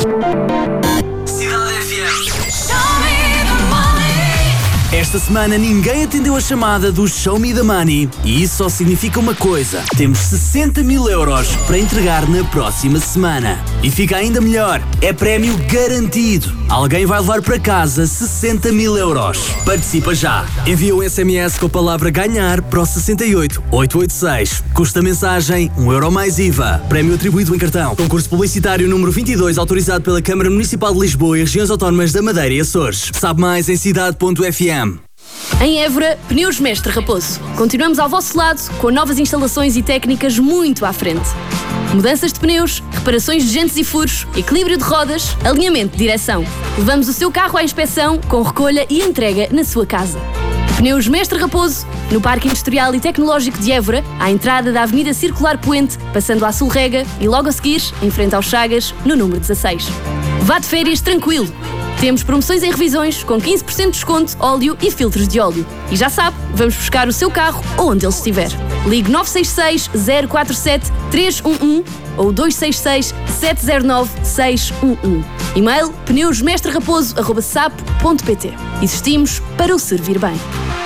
Cidade FM. Esta semana ninguém atendeu a chamada do Show Me the Money e isso só significa uma coisa: temos 60 mil euros para entregar na próxima semana. E fica ainda melhor, é prémio garantido. Alguém vai levar para casa 60 mil euros. Participa já. Envia um SMS com a palavra ganhar para o 68886. Custa a mensagem €1 mais IVA. Prémio atribuído em cartão. Concurso publicitário número 22, autorizado pela Câmara Municipal de Lisboa e Regiões Autónomas da Madeira e Açores. Sabe mais em cidade.fm. Em Évora, Pneus Mestre Raposo. Continuamos ao vosso lado com novas instalações e técnicas muito à frente. Mudanças de pneus, reparações de jantes e furos, equilíbrio de rodas, alinhamento de direção. Levamos o seu carro à inspeção com recolha e entrega na sua casa. Pneus Mestre Raposo, no Parque Industrial e Tecnológico de Évora, à entrada da Avenida Circular Poente, passando à Sulrega e logo a seguir, em frente aos Chagas, no número 16. Vá de férias tranquilo. Temos promoções em revisões com 15% de desconto, óleo e filtros de óleo. E já sabe, vamos buscar o seu carro onde ele estiver. Ligue 966 047 311 ou 266 709 611. E-mail pneusmestreraposo@sapo.pt. Existimos para o servir bem.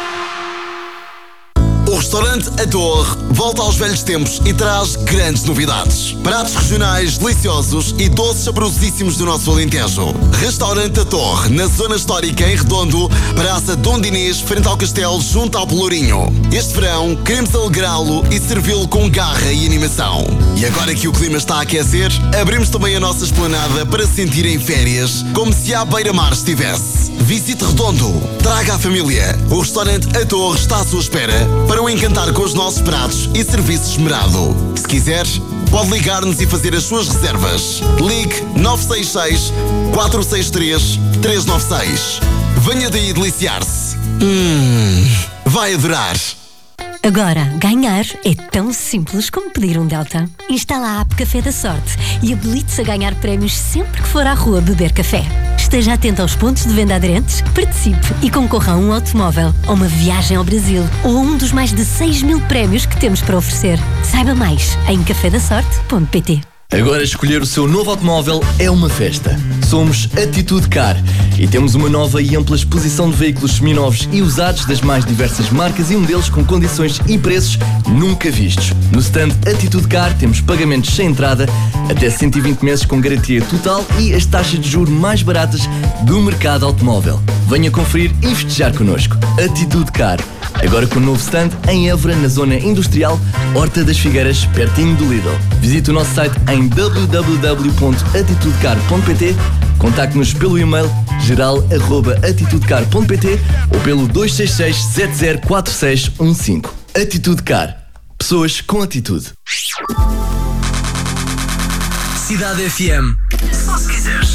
O restaurante A Torre volta aos velhos tempos e traz grandes novidades. Pratos regionais deliciosos e doces saborosíssimos do nosso Alentejo. Restaurante A Torre, na zona histórica em Redondo, Praça Dom Dinês, frente ao castelo, junto ao Pelourinho. Este verão queremos alegrá-lo e servi-lo com garra e animação. E agora que o clima está a aquecer, abrimos também a nossa esplanada para se sentir em férias, como se à beira-mar estivesse. Visite Redondo, traga a família. O restaurante A Torre está à sua espera para o encantar com os nossos pratos e serviço esmerado. Se quiser, pode ligar-nos e fazer as suas reservas. Ligue 966 463 396. Venha daí deliciar-se. Vai adorar. Agora, ganhar é tão simples como pedir um Delta. Instala a app Café da Sorte e habilite-se a ganhar prémios sempre que for à rua beber café. Esteja atento aos pontos de venda aderentes, participe e concorra a um automóvel, a uma viagem ao Brasil ou a um dos mais de 6 mil prémios que temos para oferecer. Saiba mais em cafedasorte.pt. Agora escolher o seu novo automóvel é uma festa. Somos Atitude Car e temos uma nova e ampla exposição de veículos seminovos e usados das mais diversas marcas e modelos com condições e preços nunca vistos. No stand Atitude Car temos pagamentos sem entrada, até 120 meses com garantia total e as taxas de juros mais baratas do mercado automóvel. Venha conferir e festejar connosco. Atitude Car. Agora com um novo stand em Évora, na zona industrial Horta das Figueiras, pertinho do Lidl. Visite o nosso site em www.atitudecar.pt, contacte-nos pelo e-mail geral@atitudecar.pt ou pelo 266 704615. Atitude Car. Pessoas com atitude. Cidade FM. Só se quiseres.